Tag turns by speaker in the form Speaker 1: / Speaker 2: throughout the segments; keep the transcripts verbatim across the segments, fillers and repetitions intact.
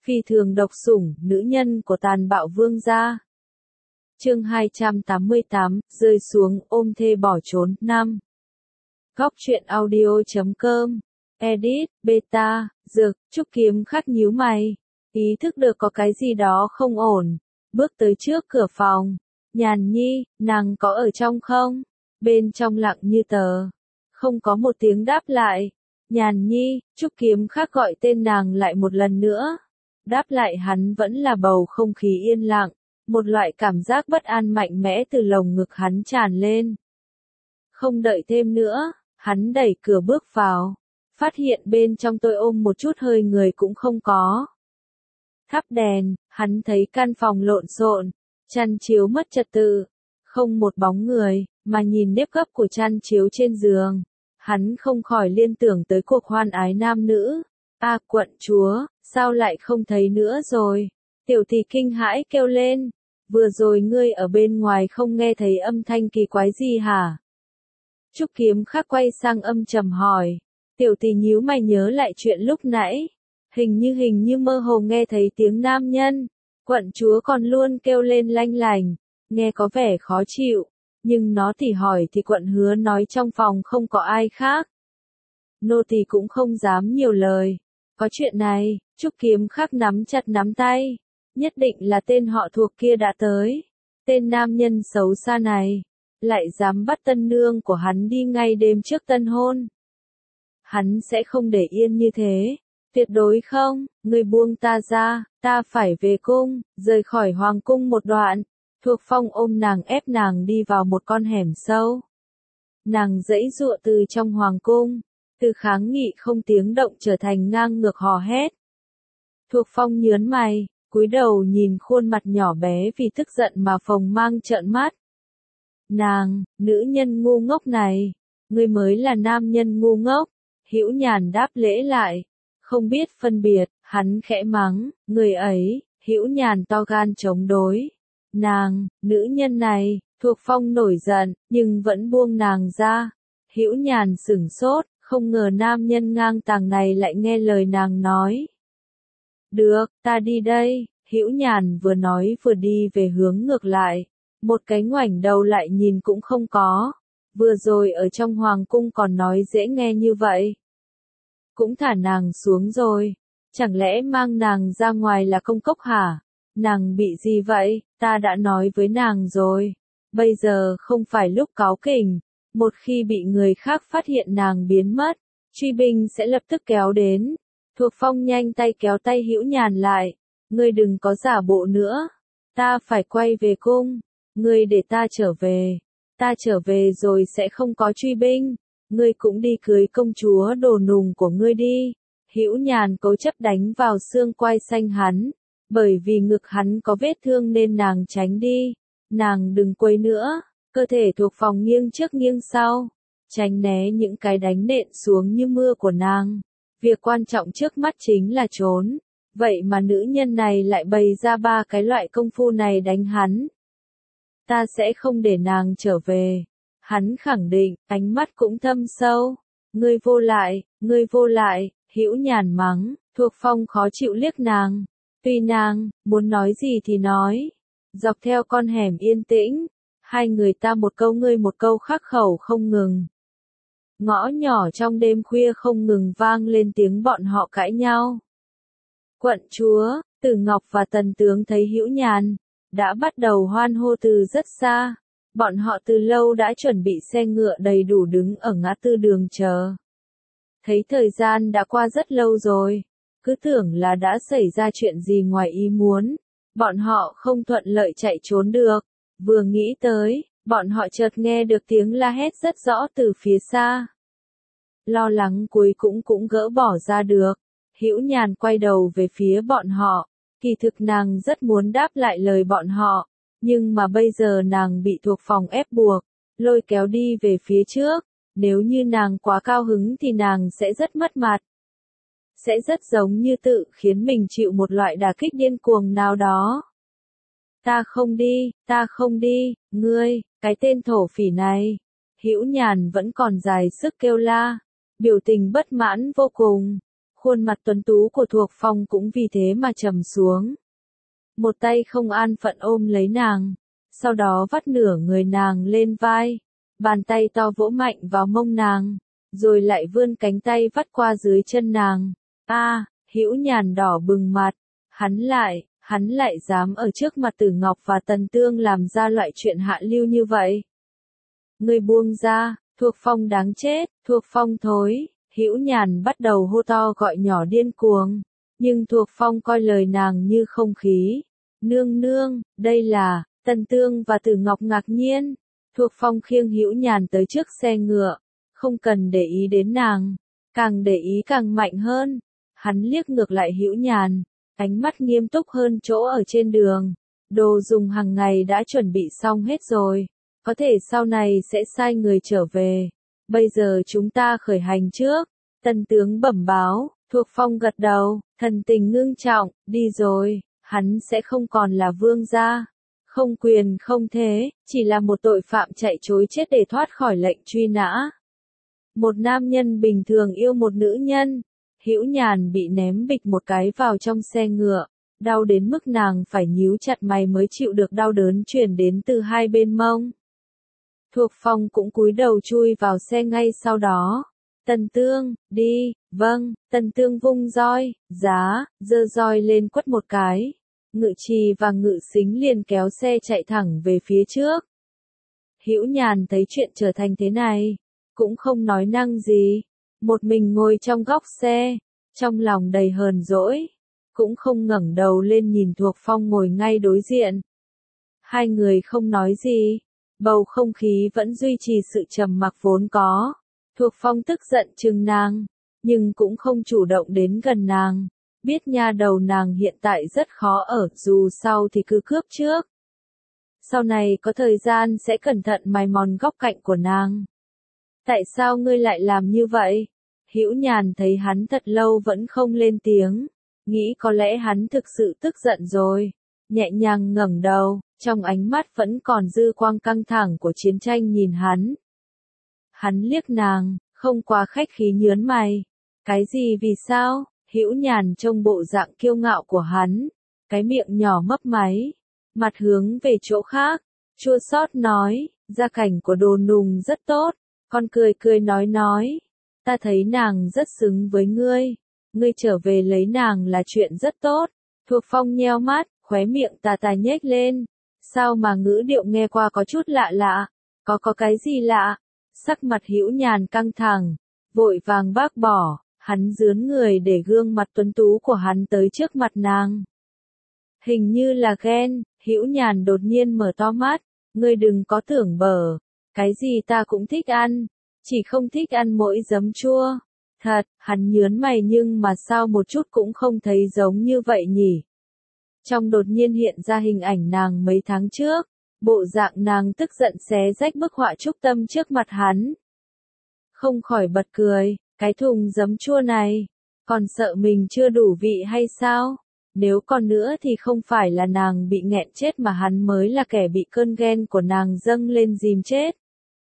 Speaker 1: Phi thường độc sủng, nữ nhân của tàn bạo vương gia. Chương hai trăm tám mươi tám, rơi xuống, ôm thê bỏ trốn, năm. Góc truyện audio chấm com, edit, beta, dược, Trúc Kiếm Khách nhíu mày, ý thức được có cái gì đó không ổn, bước tới trước cửa phòng. Nhàn Nhi, nàng có ở trong không? Bên trong lặng như tờ, không có một tiếng đáp lại. Nhàn Nhi, Trúc Kiếm Khách gọi tên nàng lại một lần nữa. Đáp lại hắn vẫn là bầu không khí yên lặng, một loại cảm giác bất an mạnh mẽ từ lồng ngực hắn tràn lên. Không đợi thêm nữa, hắn đẩy cửa bước vào, phát hiện bên trong tôi ôm một chút hơi người cũng không có. Thắp đèn, hắn thấy căn phòng lộn xộn, chăn chiếu mất trật tự, không một bóng người, mà nhìn nếp gấp của chăn chiếu trên giường, hắn không khỏi liên tưởng tới cuộc hoan ái nam nữ. A à, quận chúa, sao lại không thấy nữa rồi? Tiểu tỷ kinh hãi kêu lên, vừa rồi ngươi ở bên ngoài không nghe thấy âm thanh kỳ quái gì hả? Trúc Kiếm Khách quay sang âm trầm hỏi, tiểu tỷ nhíu mày nhớ lại chuyện lúc nãy, hình như hình như mơ hồ nghe thấy tiếng nam nhân, quận chúa còn luôn kêu lên lanh lành, nghe có vẻ khó chịu, nhưng nó thì hỏi thì quận hứa nói trong phòng không có ai khác. Nô tỳ cũng không dám nhiều lời. Có chuyện này, Trúc Kiếm Khách nắm chặt nắm tay, nhất định là tên họ thuộc kia đã tới. Tên nam nhân xấu xa này, lại dám bắt tân nương của hắn đi ngay đêm trước tân hôn. Hắn sẽ không để yên như thế, tuyệt đối không, người buông ta ra, ta phải về cung, rời khỏi hoàng cung một đoạn. Thuộc Phong ôm nàng ép nàng đi vào một con hẻm sâu. Nàng giãy giụa từ trong hoàng cung. Từ kháng nghị không tiếng động trở thành ngang ngược hò hét. Thuộc Phong nhớn mày, cúi đầu nhìn khuôn mặt nhỏ bé vì tức giận mà phồng mang trợn mắt. Nàng, nữ nhân ngu ngốc này, ngươi mới là nam nhân ngu ngốc. Hữu Nhàn đáp lễ lại, không biết phân biệt, hắn khẽ mắng, người ấy. Hữu Nhàn to gan chống đối. Nàng, nữ nhân này, Thuộc Phong nổi giận, nhưng vẫn buông nàng ra. Hữu Nhàn sửng sốt. Không ngờ nam nhân ngang tàng này lại nghe lời nàng nói. Được, ta đi đây. Hữu Nhàn vừa nói vừa đi về hướng ngược lại. Một cái ngoảnh đầu lại nhìn cũng không có. Vừa rồi ở trong hoàng cung còn nói dễ nghe như vậy. Cũng thả nàng xuống rồi. Chẳng lẽ mang nàng ra ngoài là công cốc hả? Nàng bị gì vậy? Ta đã nói với nàng rồi. Bây giờ không phải lúc cáu kỉnh. Một khi bị người khác phát hiện nàng biến mất, truy binh sẽ lập tức kéo đến. Thuộc Phong nhanh tay kéo tay Hữu Nhàn lại. Ngươi đừng có giả bộ nữa. Ta phải quay về cung. Ngươi để ta trở về. Ta trở về rồi sẽ không có truy binh. Ngươi cũng đi cưới công chúa đồ nùng của ngươi đi. Hữu Nhàn cố chấp đánh vào xương quai xanh hắn. Bởi vì ngực hắn có vết thương nên nàng tránh đi. Nàng đừng quấy nữa. Cơ thể Thuộc Phong nghiêng trước nghiêng sau, tránh né những cái đánh nện xuống như mưa của nàng. Việc quan trọng trước mắt chính là trốn. Vậy mà nữ nhân này lại bày ra ba cái loại công phu này đánh hắn. Ta sẽ không để nàng trở về. Hắn khẳng định, ánh mắt cũng thâm sâu. Ngươi vô lại, ngươi vô lại, Hữu Nhàn mắng. Thuộc Phong khó chịu liếc nàng. Tuy nàng, muốn nói gì thì nói. Dọc theo con hẻm yên tĩnh. Hai người ta một câu ngươi một câu khắc khẩu không ngừng. Ngõ nhỏ trong đêm khuya không ngừng vang lên tiếng bọn họ cãi nhau. Quận chúa, Tử Ngọc và Tần Tướng thấy Hữu Nhàn, đã bắt đầu hoan hô từ rất xa. Bọn họ từ lâu đã chuẩn bị xe ngựa đầy đủ đứng ở ngã tư đường chờ. Thấy thời gian đã qua rất lâu rồi, cứ tưởng là đã xảy ra chuyện gì ngoài ý muốn. Bọn họ không thuận lợi chạy trốn được. Vừa nghĩ tới, bọn họ chợt nghe được tiếng la hét rất rõ từ phía xa. Lo lắng cuối cũng cũng gỡ bỏ ra được. Hữu Nhàn quay đầu về phía bọn họ. Kỳ thực nàng rất muốn đáp lại lời bọn họ. Nhưng mà bây giờ nàng bị Thuộc Phong ép buộc, lôi kéo đi về phía trước. Nếu như nàng quá cao hứng thì nàng sẽ rất mất mặt. Sẽ rất giống như tự khiến mình chịu một loại đả kích điên cuồng nào đó. Ta không đi, ta không đi, ngươi, cái tên thổ phỉ này. Hữu Nhàn vẫn còn dài sức kêu la, biểu tình bất mãn vô cùng. Khuôn mặt tuấn tú của Thuộc Phong cũng vì thế mà trầm xuống. Một tay không an phận ôm lấy nàng, sau đó vắt nửa người nàng lên vai, bàn tay to vỗ mạnh vào mông nàng, rồi lại vươn cánh tay vắt qua dưới chân nàng. A, à, Hữu Nhàn đỏ bừng mặt, hắn lại, hắn lại dám ở trước mặt Tử Ngọc và Tần Tương làm ra loại chuyện hạ lưu như vậy. Ngươi buông ra, Thuộc Phong đáng chết, Thuộc Phong thối. Hữu Nhàn bắt đầu hô to gọi nhỏ điên cuồng, nhưng Thuộc Phong coi lời nàng như không khí. Nương nương, đây là, Tần Tương và Tử Ngọc ngạc nhiên. Thuộc Phong khiêng Hữu Nhàn tới trước xe ngựa, không cần để ý đến nàng, càng để ý càng mạnh hơn. Hắn liếc ngược lại Hữu Nhàn, ánh mắt nghiêm túc hơn chỗ ở trên đường. Đồ dùng hàng ngày đã chuẩn bị xong hết rồi, có thể sau này sẽ sai người trở về. Bây giờ chúng ta khởi hành trước. Tần tướng bẩm báo. Thuộc Phong gật đầu, thần tình ngưng trọng, đi rồi, hắn sẽ không còn là vương gia, không quyền không thế, chỉ là một tội phạm chạy trối chết để thoát khỏi lệnh truy nã. Một nam nhân bình thường yêu một nữ nhân. Hữu Nhàn bị ném bịch một cái vào trong xe ngựa, đau đến mức nàng phải nhíu chặt mày mới chịu được đau đớn truyền đến từ hai bên mông. Thuộc Phong cũng cúi đầu chui vào xe ngay sau đó. Tần Tương, đi, vâng, Tần Tương vung roi, giá, giơ roi lên quất một cái. Ngự trì và ngự xính liền kéo xe chạy thẳng về phía trước. Hữu Nhàn thấy chuyện trở thành thế này, cũng không nói năng gì, một mình ngồi trong góc xe, trong lòng đầy hờn dỗi, cũng không ngẩng đầu lên nhìn Thuộc Phong ngồi ngay đối diện. Hai người không nói gì, bầu không khí vẫn duy trì sự trầm mặc vốn có. Thuộc Phong tức giận chừng nàng, nhưng cũng không chủ động đến gần nàng, biết nha đầu nàng hiện tại rất khó ở, dù sau thì cứ cướp trước. Sau này có thời gian sẽ cẩn thận mài mòn góc cạnh của nàng. Tại sao ngươi lại làm như vậy? Hữu Nhàn thấy hắn thật lâu vẫn không lên tiếng, nghĩ có lẽ hắn thực sự tức giận rồi, nhẹ nhàng ngẩng đầu, trong ánh mắt vẫn còn dư quang căng thẳng của chiến tranh nhìn hắn. Hắn liếc nàng, không quá khách khí nhớn mày. Cái gì vì sao? Hữu Nhàn trông bộ dạng kiêu ngạo của hắn, cái miệng nhỏ mấp máy, mặt hướng về chỗ khác, chua xót nói, gia cảnh của Đồ Nùng rất tốt, con cười cười nói nói, ta thấy nàng rất xứng với ngươi, ngươi trở về lấy nàng là chuyện rất tốt. Thuộc Phong nheo mắt, khóe miệng tà tà nhếch lên, sao mà ngữ điệu nghe qua có chút lạ lạ, có có cái gì lạ? Sắc mặt Hữu Nhàn căng thẳng, vội vàng bác bỏ, hắn dướn người để gương mặt tuấn tú của hắn tới trước mặt nàng. Hình như là ghen, Hữu Nhàn đột nhiên mở to mắt, ngươi đừng có tưởng bở, cái gì ta cũng thích ăn, chỉ không thích ăn mỗi giấm chua. Thật, hắn nhớn mày nhưng mà sao một chút cũng không thấy giống như vậy nhỉ. Trong đột nhiên hiện ra hình ảnh nàng mấy tháng trước, bộ dạng nàng tức giận xé rách bức họa trúc tâm trước mặt hắn. Không khỏi bật cười, cái thùng giấm chua này, còn sợ mình chưa đủ vị hay sao? Nếu còn nữa thì không phải là nàng bị nghẹn chết mà hắn mới là kẻ bị cơn ghen của nàng dâng lên dìm chết.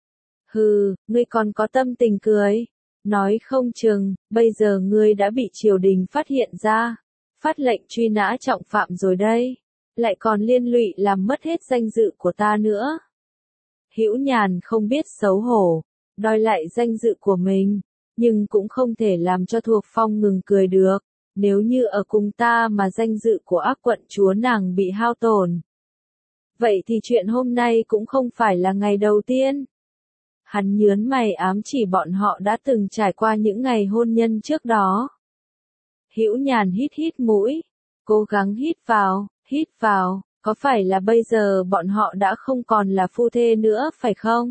Speaker 1: Hừ, ngươi còn có tâm tình cười. Nói không chừng, bây giờ ngươi đã bị triều đình phát hiện ra, phát lệnh truy nã trọng phạm rồi đây, lại còn liên lụy làm mất hết danh dự của ta nữa. Hữu Nhàn không biết xấu hổ, đòi lại danh dự của mình, nhưng cũng không thể làm cho Thuộc Phong ngừng cười được, nếu như ở cùng ta mà danh dự của ác quận chúa nàng bị hao tổn. Vậy thì chuyện hôm nay cũng không phải là ngày đầu tiên. Hắn nhớn mày ám chỉ bọn họ đã từng trải qua những ngày hôn nhân trước đó. Hữu Nhàn hít hít mũi, cố gắng hít vào, hít vào, có phải là bây giờ bọn họ đã không còn là phu thê nữa phải không?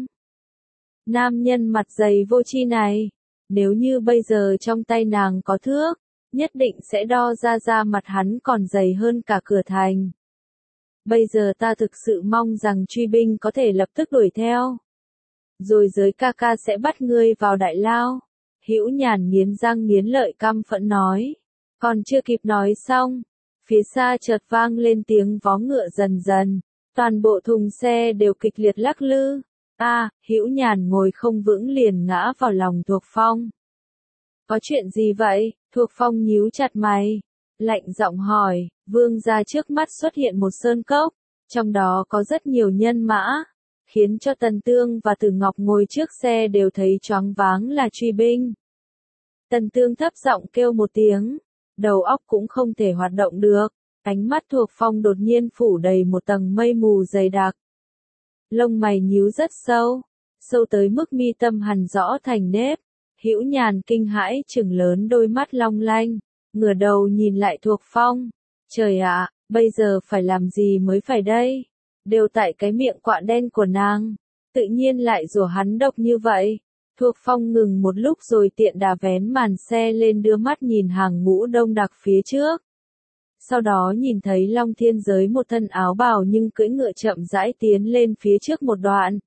Speaker 1: Nam nhân mặt dày vô tri này, nếu như bây giờ trong tay nàng có thước, nhất định sẽ đo ra ra mặt hắn còn dày hơn cả cửa thành. Bây giờ ta thực sự mong rằng truy binh có thể lập tức đuổi theo. Rồi giới ca ca sẽ bắt ngươi vào đại lao. Hữu Nhàn nghiến răng nghiến lợi căm phẫn nói. Còn chưa kịp nói xong, phía xa chợt vang lên tiếng vó ngựa dần dần, toàn bộ thùng xe đều kịch liệt lắc lư. A, à, Hữu Nhàn ngồi không vững liền ngã vào lòng Thuộc Phong. Có chuyện gì vậy? Thuộc Phong nhíu chặt mày, lạnh giọng hỏi. Vương gia trước mắt xuất hiện một sơn cốc, trong đó có rất nhiều nhân mã, khiến cho Tần Tương và Tử Ngọc ngồi trước xe đều thấy choáng váng là truy binh. Tần Tương thấp giọng kêu một tiếng, đầu óc cũng không thể hoạt động được, ánh mắt Thuộc Phong đột nhiên phủ đầy một tầng mây mù dày đặc. Lông mày nhíu rất sâu, sâu tới mức mi tâm hằn rõ thành nếp. Hữu Nhàn kinh hãi trừng lớn đôi mắt long lanh, ngửa đầu nhìn lại Thuộc Phong. Trời ạ, bây giờ phải làm gì mới phải đây? Đều tại cái miệng quạ đen của nàng, tự nhiên lại rủa hắn độc như vậy. Thuộc Phong ngừng một lúc rồi tiện đà vén màn xe lên đưa mắt nhìn hàng ngũ đông đặc phía trước. Sau đó nhìn thấy Long Thiên Giới một thân áo bào nhưng cưỡi ngựa chậm rãi tiến lên phía trước một đoạn.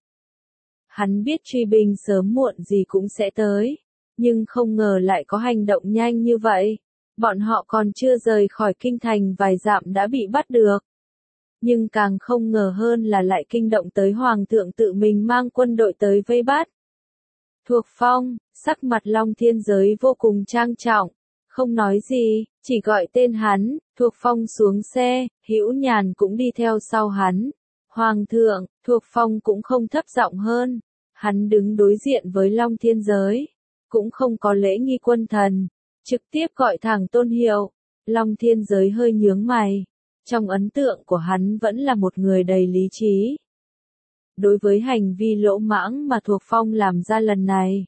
Speaker 1: Hắn biết truy binh sớm muộn gì cũng sẽ tới, nhưng không ngờ lại có hành động nhanh như vậy. Bọn họ còn chưa rời khỏi kinh thành vài dặm đã bị bắt được. Nhưng càng không ngờ hơn là lại kinh động tới Hoàng thượng tự mình mang quân đội tới vây bắt. Thuộc Phong, sắc mặt Long Thiên Giới vô cùng trang trọng, không nói gì, chỉ gọi tên hắn. Thuộc Phong xuống xe, Hữu Nhàn cũng đi theo sau hắn. Hoàng thượng, Thuộc Phong cũng không thấp giọng hơn, hắn đứng đối diện với Long Thiên Giới, cũng không có lễ nghi quân thần, trực tiếp gọi thẳng tôn hiệu. Long Thiên Giới hơi nhướng mày, trong ấn tượng của hắn vẫn là một người đầy lý trí. Đối với hành vi lỗ mãng mà Thuộc Phong làm ra lần này,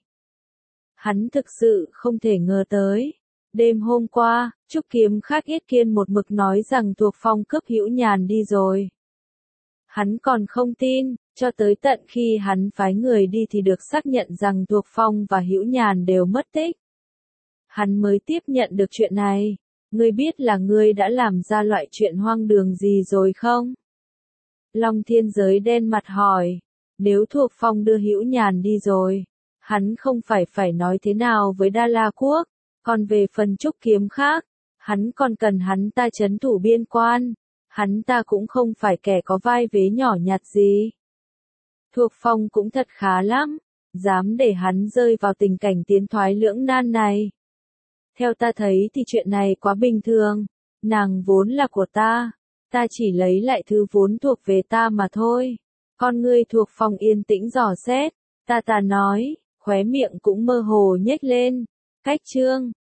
Speaker 1: hắn thực sự không thể ngờ tới. Đêm hôm qua, Trúc Kiếm Khác Yết Kiên một mực nói rằng Thuộc Phong cướp Hữu Nhàn đi rồi. Hắn còn không tin, cho tới tận khi hắn phái người đi thì được xác nhận rằng Thuộc Phong và Hữu Nhàn đều mất tích. Hắn mới tiếp nhận được chuyện này. Ngươi biết là ngươi đã làm ra loại chuyện hoang đường gì rồi không? Long Thiên Giới đen mặt hỏi. Nếu Thuộc Phong đưa Hữu Nhàn đi rồi, hắn không phải phải nói thế nào với Đa La Quốc, còn về phần Trúc Kiếm Khác, hắn còn cần hắn ta trấn thủ biên quan, hắn ta cũng không phải kẻ có vai vế nhỏ nhặt gì. Thuộc Phong cũng thật khá lắm, dám để hắn rơi vào tình cảnh tiến thoái lưỡng nan này. Theo ta thấy thì chuyện này quá bình thường, nàng vốn là của ta, ta chỉ lấy lại thứ vốn thuộc về ta mà thôi. Con ngươi Thuộc Phong yên tĩnh dò xét, ta ta nói, khóe miệng cũng mơ hồ nhếch lên. Cách chương